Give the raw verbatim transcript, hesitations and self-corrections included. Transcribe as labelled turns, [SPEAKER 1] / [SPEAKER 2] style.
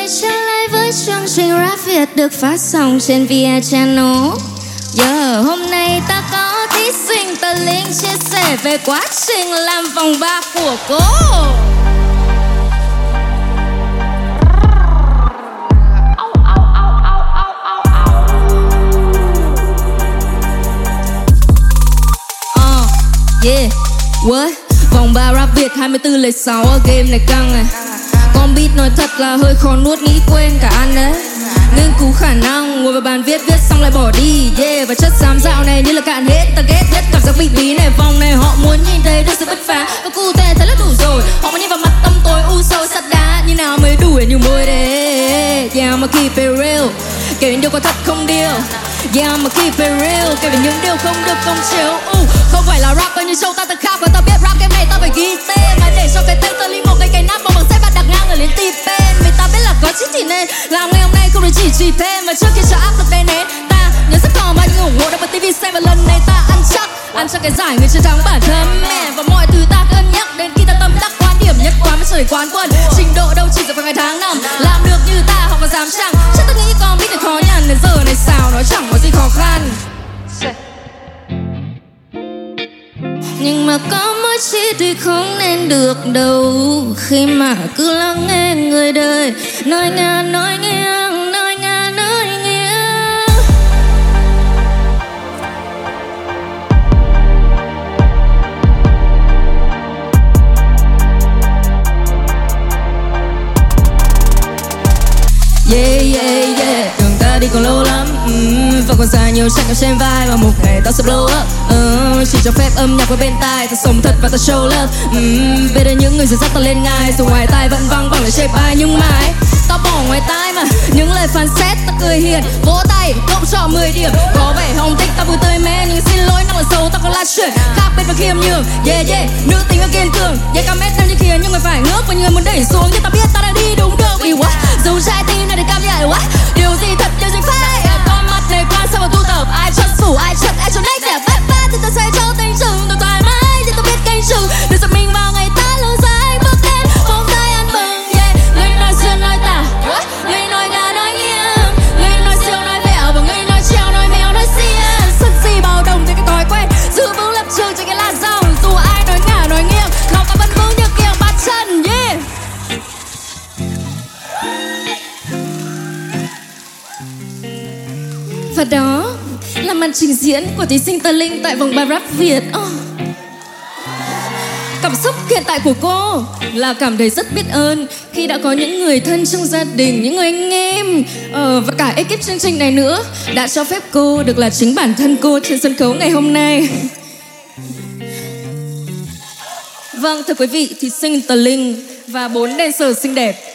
[SPEAKER 1] quay trở lại với chương trình Rap Việt được phát sóng trên vê a Channel. Yeah, hôm nay ta có thí sinh Tờ Linh chia sẻ về quá trình làm vòng ba của cô. Uh, yeah, what? Vòng ba Rap Việt hai mươi tư lẻ sáu ở game này căng này. Con beat nói thật là hơi khó nuốt, nghĩ quên cả ăn đấy. Nghiên cứu khả năng, ngồi vào bàn viết, viết xong lại bỏ đi. Yeah, và chất xám dạo này như là cạn hết. Ta ghét nhất cảm giác vị bí này. Vòng này họ muốn nhìn thấy được sự bứt phá và cụ thể thế là đủ rồi. Họ muốn nhìn vào mặt tâm tối u sâu sắt đá. Như nào mới đủ để nhiều môi đấy. Yeah, mà keep it real, kể những điều có thật không điều. Yeah, mà keep it real, kể về những điều không được công chiếu. uh, Không phải là rapper như show ta tự khao. Và ta biết rap game này ta phải ghi tên. Mà để cho cái tên Tờ Linh một cái cây nắp bằng bằng xếp và đặt ngang ở lên tip pen. Vì ta biết là có chính thì nên làm ngày hôm nay không được chỉ trì thêm. Và trước khi cho áp lực đây nến, ta nhớ sẽ còn bao nhiêu ủng hộ đã bật ti vi xem. Và lần này ta ăn chắc, ăn chắc cái giải người chiến thắng bản thân man. Và mọi thứ ta cân nhắc đến khi ta tâm đắc quan điểm nhất quán với trời quán quân. Trình độ đâu chỉ dựa vào ngày tháng năm, làm được như ta họ còn dám chăng. Chắc tôi nghĩ con biết được khó nhằn đến giờ này sao nó chẳng có gì khó khăn. Nhưng mà có mỗi chi thì không nên được đâu, khi mà cứ lắng nghe người đời nói ngang nói nghiêng, nói ngang nói nghiêng. Yeah yeah yeah, đường ta đi còn lâu lắm, mm, và còn dài nhiều trách nhiệm trên vai. Và một ngày ta sẽ blow up, uh, chỉ cho phép âm nhạc vào bên tai. Ta sống thật và ta show love, mm, về đây những người dẫn dắt ta lên ngai. Dù ngoài tai vẫn vang vẳng lời chê bai nhưng mãi ta bỏ ngoài tai mà những lời phán xét. Ta cười hiền, vỗ tay, cộng cho mười điểm. Có vẻ không thích ta vui tươi mê, nhưng xin lỗi năng là xấu ta còn là chuyện khác biệt và khiêm nhường. Yeah yeah, nữ tính và kiên cường. Yeah, comment đang như khiến những người phải ngước và những người muốn đẩy xuống. Nhưng ta biết ta đã đi đúng đường. Vì what? Dù trái tim này để cảm nhận what? Điều gì thật, điều gì fake? Con mắt này quan sát và tu tập. Ai chất phủ, ai chất, ai cho next step. Bát bát thì ta sẽ cho tình trừng. Tôi thoải mái thì tôi biết canh chừng. Đưa giật mình vào ngày ta lớn dài bước đến vòng tay ăn mừng. Yeah, người nói xuyên nói tả, người nói ngà nói nghiêng, người nói siêu nói vẹo và người nói treo nói mèo nói xiên. Sân si bao đồng thì cái thói quen giữ vững lập trường trên cái làn dòng. Dù ai nói ngả nói nghiêng, lòng ta vẫn vững như kiềng bát chân. Yeah. Và đó là màn trình diễn của thí sinh Tờ Linh tại vòng ba Rap Việt. Oh. Cảm xúc hiện tại của cô là cảm thấy rất biết ơn khi đã có những người thân trong gia đình, những người anh em uh, và cả ekip chương trình này nữa đã cho phép cô được là chính bản thân cô trên sân khấu ngày hôm nay. Vâng, thưa quý vị, thí sinh Tờ Linh và bốn dancer xinh đẹp